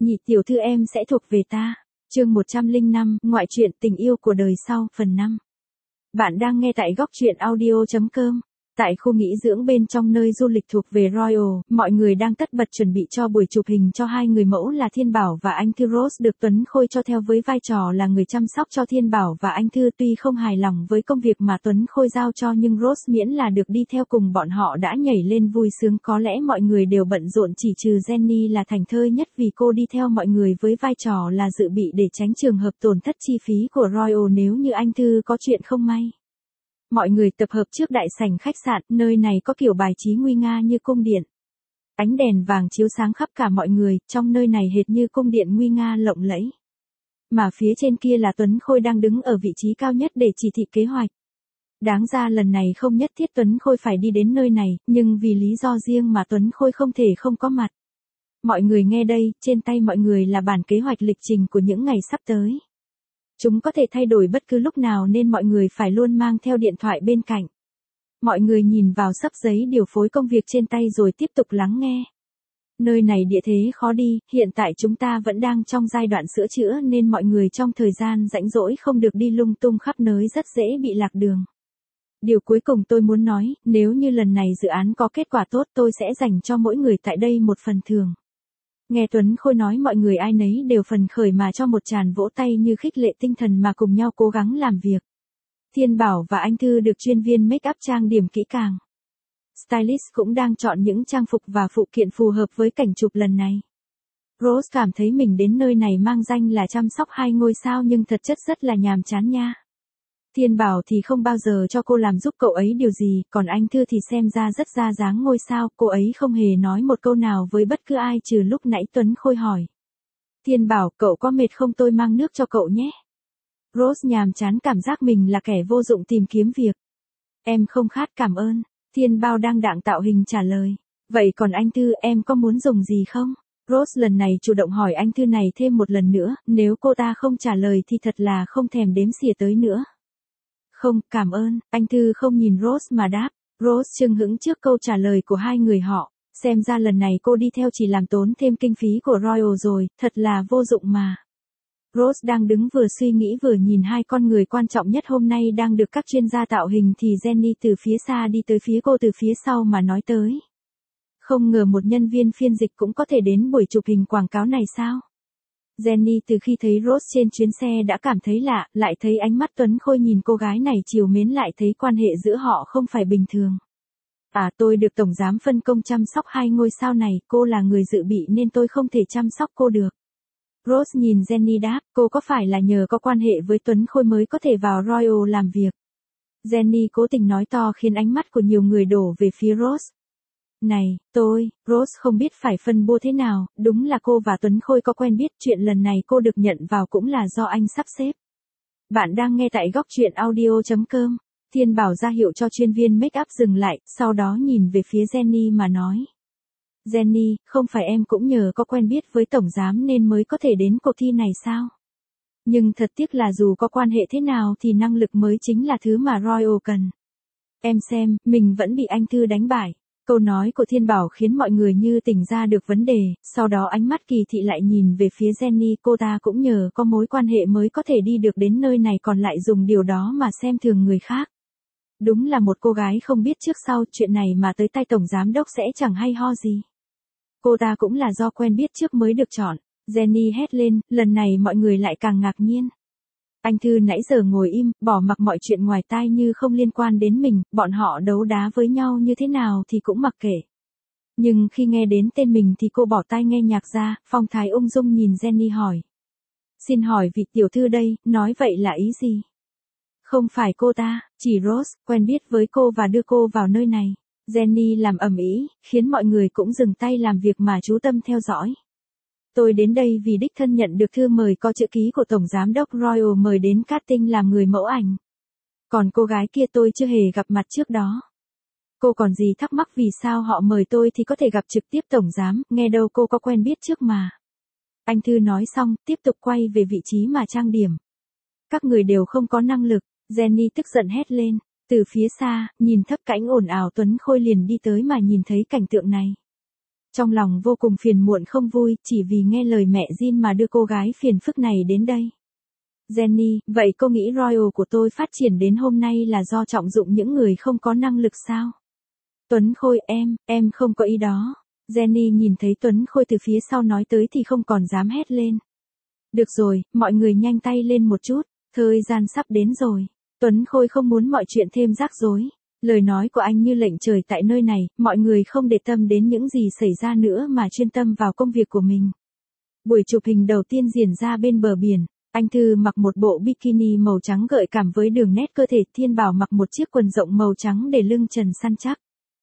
Nhị tiểu thư em sẽ thuộc về ta. Chương 105, ngoại truyện tình yêu của đời sau, phần 5. Bạn đang nghe tại góc truyện audio.com. Tại khu nghỉ dưỡng bên trong nơi du lịch thuộc về Royal, mọi người đang tất bật chuẩn bị cho buổi chụp hình cho hai người mẫu là Thiên Bảo và Anh Thư. Rose được Tuấn Khôi cho theo với vai trò là người chăm sóc cho Thiên Bảo và Anh Thư. Tuy không hài lòng với công việc mà Tuấn Khôi giao cho nhưng Rose miễn là được đi theo cùng bọn họ đã nhảy lên vui sướng. Có lẽ mọi người đều bận rộn chỉ trừ Jenny là thảnh thơi nhất vì cô đi theo mọi người với vai trò là dự bị để tránh trường hợp tổn thất chi phí của Royal nếu như Anh Thư có chuyện không may. Mọi người tập hợp trước đại sảnh khách sạn, nơi này có kiểu bài trí nguy nga như cung điện. Ánh đèn vàng chiếu sáng khắp cả mọi người, trong nơi này hệt như cung điện nguy nga lộng lẫy. Mà phía trên kia là Tuấn Khôi đang đứng ở vị trí cao nhất để chỉ thị kế hoạch. Đáng ra lần này không nhất thiết Tuấn Khôi phải đi đến nơi này, nhưng vì lý do riêng mà Tuấn Khôi không thể không có mặt. Mọi người nghe đây, trên tay mọi người là bản kế hoạch lịch trình của những ngày sắp tới. Chúng có thể thay đổi bất cứ lúc nào nên mọi người phải luôn mang theo điện thoại bên cạnh. Mọi người nhìn vào xấp giấy điều phối công việc trên tay rồi tiếp tục lắng nghe. Nơi này địa thế khó đi, hiện tại chúng ta vẫn đang trong giai đoạn sửa chữa nên mọi người trong thời gian rảnh rỗi không được đi lung tung khắp nơi rất dễ bị lạc đường. Điều cuối cùng tôi muốn nói, nếu như lần này dự án có kết quả tốt tôi sẽ dành cho mỗi người tại đây một phần thưởng. Nghe Tuấn Khôi nói mọi người ai nấy đều phấn khởi mà cho một tràng vỗ tay như khích lệ tinh thần mà cùng nhau cố gắng làm việc. Thiên Bảo và Anh Thư được chuyên viên make up trang điểm kỹ càng. Stylist cũng đang chọn những trang phục và phụ kiện phù hợp với cảnh chụp lần này. Rose cảm thấy mình đến nơi này mang danh là chăm sóc hai ngôi sao nhưng thật chất rất là nhàm chán nha. Thiên Bảo thì không bao giờ cho cô làm giúp cậu ấy điều gì, còn Anh Thư thì xem ra rất ra dáng ngôi sao, cô ấy không hề nói một câu nào với bất cứ ai trừ lúc nãy Tuấn Khôi hỏi. Thiên Bảo, cậu có mệt không tôi mang nước cho cậu nhé. Rose nhàm chán cảm giác mình là kẻ vô dụng tìm kiếm việc. Em không khát cảm ơn. Thiên Bảo đang đạng tạo hình trả lời. Vậy còn Anh Thư em có muốn dùng gì không? Rose lần này chủ động hỏi Anh Thư này thêm một lần nữa, nếu cô ta không trả lời thì thật là không thèm đếm xỉa tới nữa. Không, cảm ơn, Anh Thư không nhìn Rose mà đáp. Rose chưng hững trước câu trả lời của hai người họ, xem ra lần này cô đi theo chỉ làm tốn thêm kinh phí của Royal rồi, thật là vô dụng mà. Rose đang đứng vừa suy nghĩ vừa nhìn hai con người quan trọng nhất hôm nay đang được các chuyên gia tạo hình thì Jenny từ phía xa đi tới phía cô từ phía sau mà nói tới. Không ngờ một nhân viên phiên dịch cũng có thể đến buổi chụp hình quảng cáo này sao? Jenny từ khi thấy Rose trên chuyến xe đã cảm thấy lạ, lại thấy ánh mắt Tuấn Khôi nhìn cô gái này trìu mến lại thấy quan hệ giữa họ không phải bình thường. À tôi được tổng giám phân công chăm sóc hai ngôi sao này, cô là người dự bị nên tôi không thể chăm sóc cô được. Rose nhìn Jenny đáp, cô có phải là nhờ có quan hệ với Tuấn Khôi mới có thể vào Royal làm việc? Jenny cố tình nói to khiến ánh mắt của nhiều người đổ về phía Rose. Này, Rose không biết phải phân bua thế nào, đúng là cô và Tuấn Khôi có quen biết, chuyện lần này cô được nhận vào cũng là do anh sắp xếp. Bạn đang nghe tại góc truyện audio.com, Thiên Bảo ra hiệu cho chuyên viên make up dừng lại, sau đó nhìn về phía Jenny mà nói. Jenny, không phải em cũng nhờ có quen biết với tổng giám nên mới có thể đến cuộc thi này sao? Nhưng thật tiếc là dù có quan hệ thế nào thì năng lực mới chính là thứ mà Royal cần. Em xem, mình vẫn bị Anh Thư đánh bại. Câu nói của Thiên Bảo khiến mọi người như tỉnh ra được vấn đề, sau đó ánh mắt kỳ thị lại nhìn về phía Jenny, cô ta cũng nhờ có mối quan hệ mới có thể đi được đến nơi này còn lại dùng điều đó mà xem thường người khác. Đúng là một cô gái không biết trước sau, chuyện này mà tới tay tổng giám đốc sẽ chẳng hay ho gì. Cô ta cũng là do quen biết trước mới được chọn. Jenny hét lên, lần này mọi người lại càng ngạc nhiên. Anh Thư nãy giờ ngồi im, bỏ mặc mọi chuyện ngoài tai như không liên quan đến mình, bọn họ đấu đá với nhau như thế nào thì cũng mặc kệ. Nhưng khi nghe đến tên mình thì cô bỏ tai nghe nhạc ra, phong thái ung dung nhìn Jenny hỏi. Xin hỏi vị tiểu thư đây, nói vậy là ý gì? Không phải cô ta, chỉ Rose, quen biết với cô và đưa cô vào nơi này. Jenny làm ầm ĩ, khiến mọi người cũng dừng tay làm việc mà chú tâm theo dõi. Tôi đến đây vì đích thân nhận được thư mời có chữ ký của Tổng Giám đốc Royal mời đến casting làm người mẫu ảnh. Còn cô gái kia tôi chưa hề gặp mặt trước đó. Cô còn gì thắc mắc vì sao họ mời tôi thì có thể gặp trực tiếp Tổng Giám, nghe đâu cô có quen biết trước mà. Anh Thư nói xong, tiếp tục quay về vị trí mà trang điểm. Các người đều không có năng lực, Jenny tức giận hét lên. Từ phía xa, nhìn thấp cánh ồn ào Tuấn Khôi liền đi tới mà nhìn thấy cảnh tượng này. Trong lòng vô cùng phiền muộn không vui, chỉ vì nghe lời mẹ Jin mà đưa cô gái phiền phức này đến đây. Jenny, vậy cô nghĩ Royal của tôi phát triển đến hôm nay là do trọng dụng những người không có năng lực sao? Tuấn Khôi, em không có ý đó. Jenny nhìn thấy Tuấn Khôi từ phía sau nói tới thì không còn dám hét lên. Được rồi, mọi người nhanh tay lên một chút, thời gian sắp đến rồi. Tuấn Khôi không muốn mọi chuyện thêm rắc rối. Lời nói của anh như lệnh trời tại nơi này, mọi người không để tâm đến những gì xảy ra nữa mà chuyên tâm vào công việc của mình. Buổi chụp hình đầu tiên diễn ra bên bờ biển. Anh Thư mặc một bộ bikini màu trắng gợi cảm với đường nét cơ thể, Thiên Bảo mặc một chiếc quần rộng màu trắng để lưng trần săn chắc.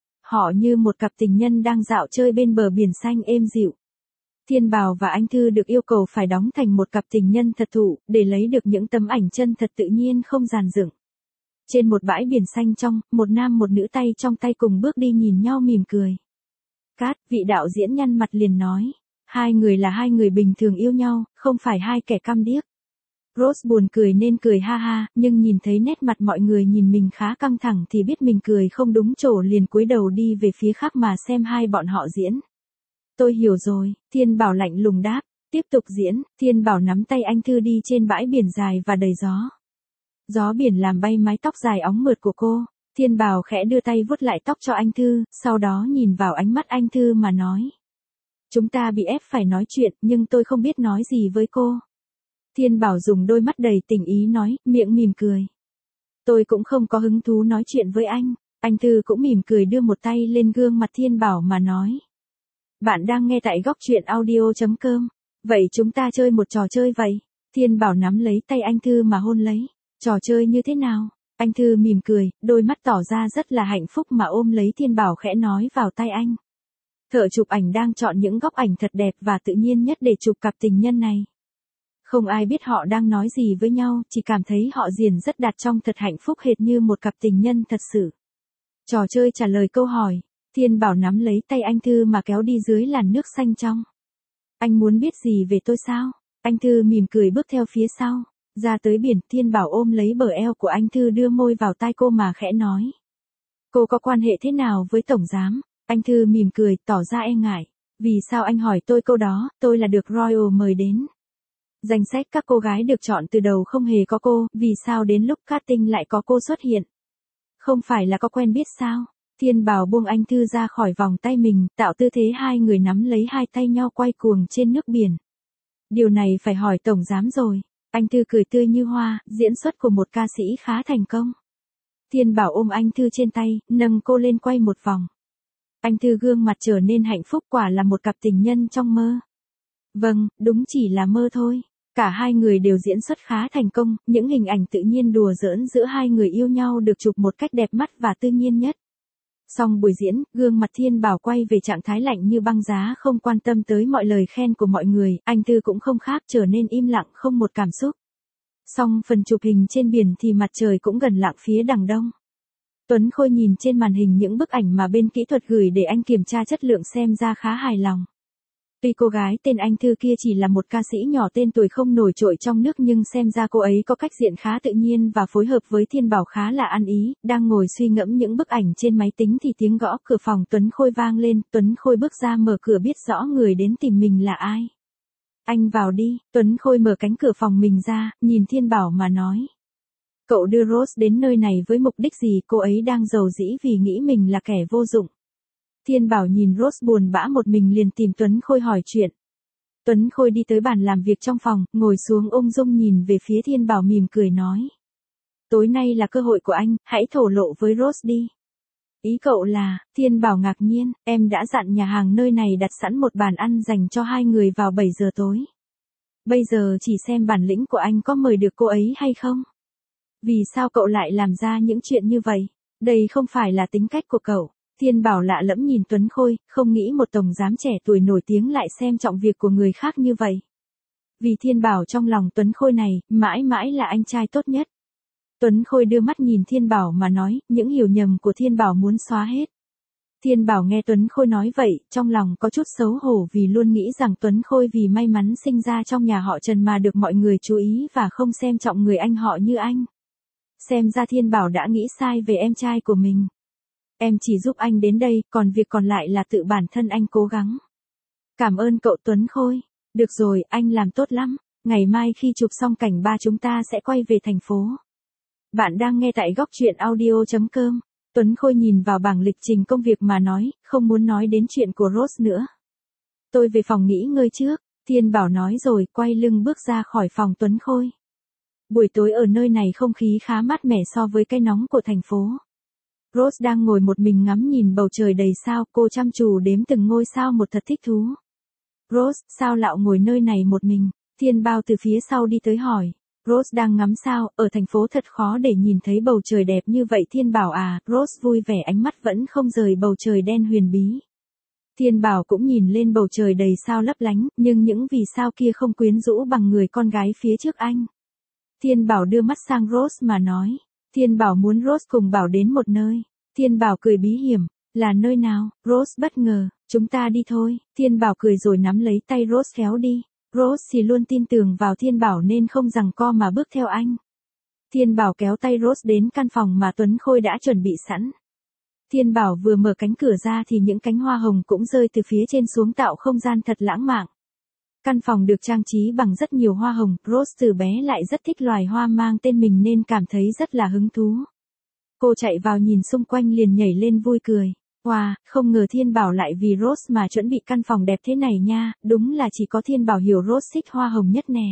Họ như một cặp tình nhân đang dạo chơi bên bờ biển xanh êm dịu. Thiên Bảo và anh Thư được yêu cầu phải đóng thành một cặp tình nhân thật thụ, để lấy được những tấm ảnh chân thật tự nhiên không dàn dựng. Trên một bãi biển xanh trong, một nam một nữ tay trong tay cùng bước đi nhìn nhau mỉm cười. Cát, vị đạo diễn nhăn mặt liền nói. Hai người là hai người bình thường yêu nhau, không phải hai kẻ căm điếc. Rose buồn cười nên cười ha ha, nhưng nhìn thấy nét mặt mọi người nhìn mình khá căng thẳng thì biết mình cười không đúng chỗ liền cúi đầu đi về phía khác mà xem hai bọn họ diễn. Tôi hiểu rồi, Thiên Bảo lạnh lùng đáp. Tiếp tục diễn, Thiên Bảo nắm tay anh Thư đi trên bãi biển dài và đầy gió. Gió biển làm bay mái tóc dài óng mượt của cô. Thiên Bảo khẽ đưa tay vuốt lại tóc cho anh Thư, sau đó nhìn vào ánh mắt anh Thư mà nói. Chúng ta bị ép phải nói chuyện, nhưng tôi không biết nói gì với cô. Thiên Bảo dùng đôi mắt đầy tình ý nói, miệng mỉm cười. Tôi cũng không có hứng thú nói chuyện với anh. Anh Thư cũng mỉm cười đưa một tay lên gương mặt Thiên Bảo mà nói. Bạn đang nghe tại góc truyện audio.com. Vậy chúng ta chơi một trò chơi vậy. Thiên Bảo nắm lấy tay anh Thư mà hôn lấy. Trò chơi như thế nào? Anh Thư mỉm cười, đôi mắt tỏ ra rất là hạnh phúc mà ôm lấy Thiên Bảo khẽ nói vào tay anh. Thợ chụp ảnh đang chọn những góc ảnh thật đẹp và tự nhiên nhất để chụp cặp tình nhân này. Không ai biết họ đang nói gì với nhau, chỉ cảm thấy họ diễn rất đạt trong thật hạnh phúc hệt như một cặp tình nhân thật sự. Trò chơi trả lời câu hỏi. Thiên Bảo nắm lấy tay anh Thư mà kéo đi dưới làn nước xanh trong. Anh muốn biết gì về tôi sao? Anh Thư mỉm cười bước theo phía sau. Ra tới biển, Thiên Bảo ôm lấy bờ eo của anh Thư đưa môi vào tai cô mà khẽ nói. Cô có quan hệ thế nào với Tổng Giám? Anh Thư mỉm cười, tỏ ra e ngại. Vì sao anh hỏi tôi câu đó, tôi là được Royal mời đến. Danh sách các cô gái được chọn từ đầu không hề có cô, vì sao đến lúc casting lại có cô xuất hiện? Không phải là có quen biết sao? Thiên Bảo buông anh Thư ra khỏi vòng tay mình, tạo tư thế hai người nắm lấy hai tay nhau quay cuồng trên nước biển. Điều này phải hỏi Tổng Giám rồi. Anh Thư cười tươi như hoa, diễn xuất của một ca sĩ khá thành công. Thiên Bảo ôm anh Thư trên tay, nâng cô lên quay một vòng. Anh Thư gương mặt trở nên hạnh phúc, quả là một cặp tình nhân trong mơ. Vâng, đúng chỉ là mơ thôi. Cả hai người đều diễn xuất khá thành công, những hình ảnh tự nhiên đùa giỡn giữa hai người yêu nhau được chụp một cách đẹp mắt và tự nhiên nhất. Xong buổi diễn, gương mặt Thiên Bảo quay về trạng thái lạnh như băng giá, không quan tâm tới mọi lời khen của mọi người, anh Thư cũng không khác, trở nên im lặng không một cảm xúc. Xong phần chụp hình trên biển thì mặt trời cũng gần lặn phía đằng đông. Tuấn Khôi nhìn trên màn hình những bức ảnh mà bên kỹ thuật gửi để anh kiểm tra chất lượng xem ra khá hài lòng. Tuy cô gái tên anh Thư kia chỉ là một ca sĩ nhỏ tên tuổi không nổi trội trong nước nhưng xem ra cô ấy có cách diễn khá tự nhiên và phối hợp với Thiên Bảo khá là ăn ý. Đang ngồi suy ngẫm những bức ảnh trên máy tính thì tiếng gõ cửa phòng Tuấn Khôi vang lên. Tuấn Khôi bước ra mở cửa, biết rõ người đến tìm mình là ai. Anh vào đi. Tuấn Khôi mở cánh cửa phòng mình ra, nhìn Thiên Bảo mà nói. Cậu đưa Rose đến nơi này với mục đích gì? Cô ấy đang giàu dĩ vì nghĩ mình là kẻ vô dụng. Thiên Bảo nhìn Rose buồn bã một mình liền tìm Tuấn Khôi hỏi chuyện. Tuấn Khôi đi tới bàn làm việc trong phòng, ngồi xuống ung dung nhìn về phía Thiên Bảo mỉm cười nói. Tối nay là cơ hội của anh, hãy thổ lộ với Rose đi. Ý cậu là, Thiên Bảo ngạc nhiên, em đã dặn nhà hàng nơi này đặt sẵn một bàn ăn dành cho hai người vào 7 giờ tối. Bây giờ chỉ xem bản lĩnh của anh có mời được cô ấy hay không. Vì sao cậu lại làm ra những chuyện như vậy? Đây không phải là tính cách của cậu. Thiên Bảo lạ lẫm nhìn Tuấn Khôi, không nghĩ một tổng giám trẻ tuổi nổi tiếng lại xem trọng việc của người khác như vậy. Vì Thiên Bảo trong lòng Tuấn Khôi này, mãi mãi là anh trai tốt nhất. Tuấn Khôi đưa mắt nhìn Thiên Bảo mà nói, những hiểu nhầm của Thiên Bảo muốn xóa hết. Thiên Bảo nghe Tuấn Khôi nói vậy, trong lòng có chút xấu hổ vì luôn nghĩ rằng Tuấn Khôi vì may mắn sinh ra trong nhà họ Trần mà được mọi người chú ý và không xem trọng người anh họ như anh. Xem ra Thiên Bảo đã nghĩ sai về em trai của mình. Em chỉ giúp anh đến đây, còn việc còn lại là tự bản thân anh cố gắng. Cảm ơn cậu Tuấn Khôi. Được rồi, anh làm tốt lắm. Ngày mai khi chụp xong cảnh ba chúng ta sẽ quay về thành phố. Bạn đang nghe tại góc truyện audio.com. Tuấn Khôi nhìn vào bảng lịch trình công việc mà nói, không muốn nói đến chuyện của Rose nữa. Tôi về phòng nghỉ ngơi trước, Thiên Bảo nói rồi quay lưng bước ra khỏi phòng Tuấn Khôi. Buổi tối ở nơi này không khí khá mát mẻ so với cái nóng của thành phố. Rose đang ngồi một mình ngắm nhìn bầu trời đầy sao, cô chăm chú đếm từng ngôi sao một thật thích thú. Rose, sao lão ngồi nơi này một mình? Thiên Bao từ phía sau đi tới hỏi. Rose đang ngắm sao, ở thành phố thật khó để nhìn thấy bầu trời đẹp như vậy Thiên Bảo à, Rose vui vẻ ánh mắt vẫn không rời bầu trời đen huyền bí. Thiên Bảo cũng nhìn lên bầu trời đầy sao lấp lánh, nhưng những vì sao kia không quyến rũ bằng người con gái phía trước anh. Thiên Bảo đưa mắt sang Rose mà nói. Thiên Bảo muốn Rose cùng Bảo đến một nơi. Thiên Bảo cười bí hiểm. Là nơi nào? Rose bất ngờ. Chúng ta đi thôi. Thiên Bảo cười rồi nắm lấy tay Rose kéo đi. Rose thì luôn tin tưởng vào Thiên Bảo nên không giằng co mà bước theo anh. Thiên Bảo kéo tay Rose đến căn phòng mà Tuấn Khôi đã chuẩn bị sẵn. Thiên Bảo vừa mở cánh cửa ra thì những cánh hoa hồng cũng rơi từ phía trên xuống tạo không gian thật lãng mạn. Căn phòng được trang trí bằng rất nhiều hoa hồng, Rose từ bé lại rất thích loài hoa mang tên mình nên cảm thấy rất là hứng thú. Cô chạy vào nhìn xung quanh liền nhảy lên vui cười. Wow, không ngờ Thiên Bảo lại vì Rose mà chuẩn bị căn phòng đẹp thế này nha, đúng là chỉ có Thiên Bảo hiểu Rose thích hoa hồng nhất nè.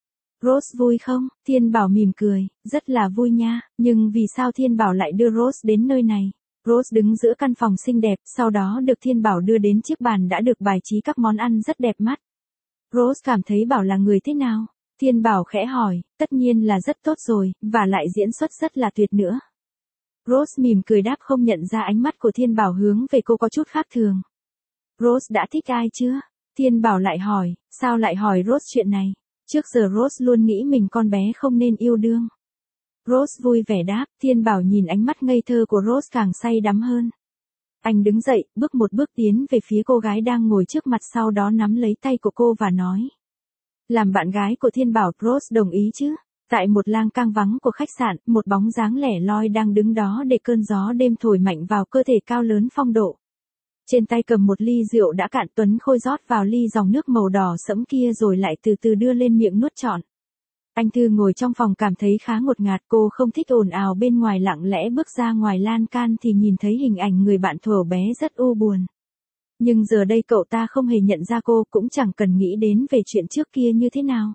Rose vui không? Thiên Bảo mỉm cười, rất là vui nha, nhưng vì sao Thiên Bảo lại đưa Rose đến nơi này? Rose đứng giữa căn phòng xinh đẹp, sau đó được Thiên Bảo đưa đến chiếc bàn đã được bài trí các món ăn rất đẹp mắt. Rose cảm thấy Bảo là người thế nào? Thiên Bảo khẽ hỏi, tất nhiên là rất tốt rồi, và lại diễn xuất rất là tuyệt nữa. Rose mỉm cười đáp không nhận ra ánh mắt của Thiên Bảo hướng về cô có chút khác thường. Rose đã thích ai chưa? Thiên Bảo lại hỏi, sao lại hỏi Rose chuyện này? Trước giờ Rose luôn nghĩ mình con bé không nên yêu đương. Rose vui vẻ đáp, Thiên Bảo nhìn ánh mắt ngây thơ của Rose càng say đắm hơn. Anh đứng dậy, bước một bước tiến về phía cô gái đang ngồi trước mặt sau đó nắm lấy tay của cô và nói. Làm bạn gái của Thiên Bảo, Rose đồng ý chứ? Tại một lang cang vắng của khách sạn, một bóng dáng lẻ loi đang đứng đó để cơn gió đêm thổi mạnh vào cơ thể cao lớn phong độ. Trên tay cầm một ly rượu đã cạn Tuấn Khôi rót vào ly dòng nước màu đỏ sẫm kia rồi lại từ từ đưa lên miệng nuốt trọn. Anh Thư ngồi trong phòng cảm thấy khá ngột ngạt, cô không thích ồn ào bên ngoài lặng lẽ bước ra ngoài lan can thì nhìn thấy hình ảnh người bạn thuở bé rất u buồn. Nhưng giờ đây cậu ta không hề nhận ra cô cũng chẳng cần nghĩ đến về chuyện trước kia như thế nào.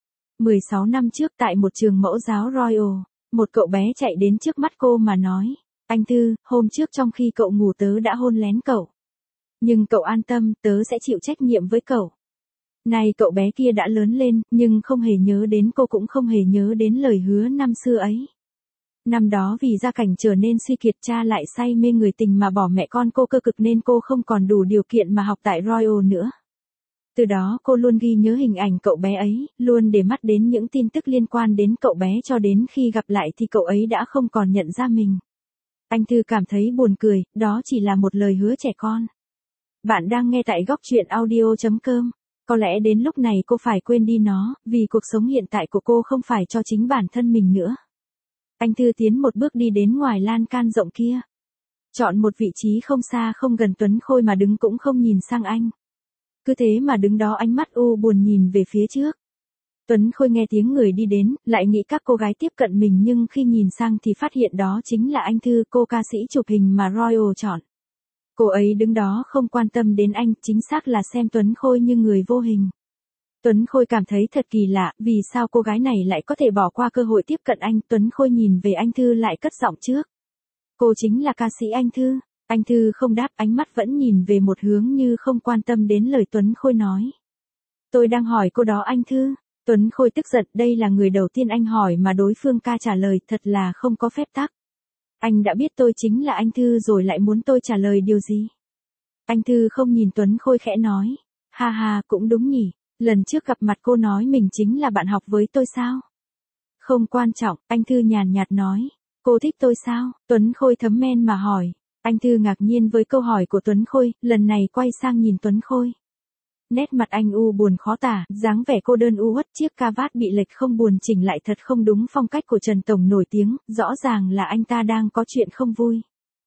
16 năm trước tại một trường mẫu giáo Royal, một cậu bé chạy đến trước mắt cô mà nói, anh Thư, hôm trước trong khi cậu ngủ tớ đã hôn lén cậu. Nhưng cậu an tâm, tớ sẽ chịu trách nhiệm với cậu. Này cậu bé kia đã lớn lên, nhưng không hề nhớ đến cô cũng không hề nhớ đến lời hứa năm xưa ấy. Năm đó vì gia cảnh trở nên suy kiệt cha lại say mê người tình mà bỏ mẹ con cô cơ cực nên cô không còn đủ điều kiện mà học tại Royal nữa. Từ đó cô luôn ghi nhớ hình ảnh cậu bé ấy, luôn để mắt đến những tin tức liên quan đến cậu bé cho đến khi gặp lại thì cậu ấy đã không còn nhận ra mình. Anh Thư cảm thấy buồn cười, đó chỉ là một lời hứa trẻ con. Bạn đang nghe tại góc truyện audio.com. Có lẽ đến lúc này cô phải quên đi nó, vì cuộc sống hiện tại của cô không phải cho chính bản thân mình nữa. Anh Thư tiến một bước đi đến ngoài lan can rộng kia. Chọn một vị trí không xa không gần Tuấn Khôi mà đứng cũng không nhìn sang anh. Cứ thế mà đứng đó ánh mắt u buồn nhìn về phía trước. Tuấn Khôi nghe tiếng người đi đến, lại nghĩ các cô gái tiếp cận mình nhưng khi nhìn sang thì phát hiện đó chính là anh Thư, cô ca sĩ chụp hình mà Royal chọn. Cô ấy đứng đó không quan tâm đến anh, chính xác là xem Tuấn Khôi như người vô hình. Tuấn Khôi cảm thấy thật kỳ lạ, vì sao cô gái này lại có thể bỏ qua cơ hội tiếp cận anh. Tuấn Khôi nhìn về anh Thư lại cất giọng trước. Cô chính là ca sĩ anh Thư. Anh Thư không đáp, ánh mắt vẫn nhìn về một hướng như không quan tâm đến lời Tuấn Khôi nói. Tôi đang hỏi cô đó anh Thư. Tuấn Khôi tức giận, đây là người đầu tiên anh hỏi mà đối phương ca trả lời, thật là không có phép tắc. Anh đã biết tôi chính là anh Thư rồi lại muốn tôi trả lời điều gì? Anh Thư không nhìn Tuấn Khôi khẽ nói. Ha ha, cũng đúng nhỉ, lần trước gặp mặt cô nói mình chính là bạn học với tôi sao? Không quan trọng, anh Thư nhàn nhạt nói. Cô thích tôi sao? Tuấn Khôi thấm men mà hỏi. Anh Thư ngạc nhiên với câu hỏi của Tuấn Khôi, lần này quay sang nhìn Tuấn Khôi. Nét mặt anh u buồn khó tả, dáng vẻ cô đơn u uất, chiếc cà vạt bị lệch không buồn chỉnh lại thật không đúng phong cách của Trần Tổng nổi tiếng, rõ ràng là anh ta đang có chuyện không vui.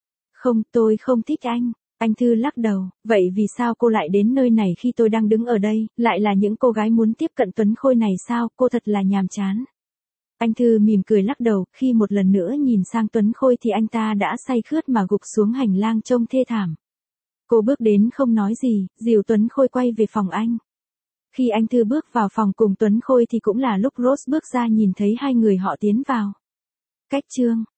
Không, tôi không thích anh. Anh Thư lắc đầu, vậy vì sao cô lại đến nơi này khi tôi đang đứng ở đây, lại là những cô gái muốn tiếp cận Tuấn Khôi này sao, cô thật là nhàm chán. Anh Thư mỉm cười lắc đầu, khi một lần nữa nhìn sang Tuấn Khôi thì anh ta đã say khướt mà gục xuống hành lang trông thê thảm. Cô bước đến không nói gì, dìu Tuấn Khôi quay về phòng anh. Khi anh Thư bước vào phòng cùng Tuấn Khôi thì cũng là lúc Rose bước ra nhìn thấy hai người họ tiến vào. Cách chương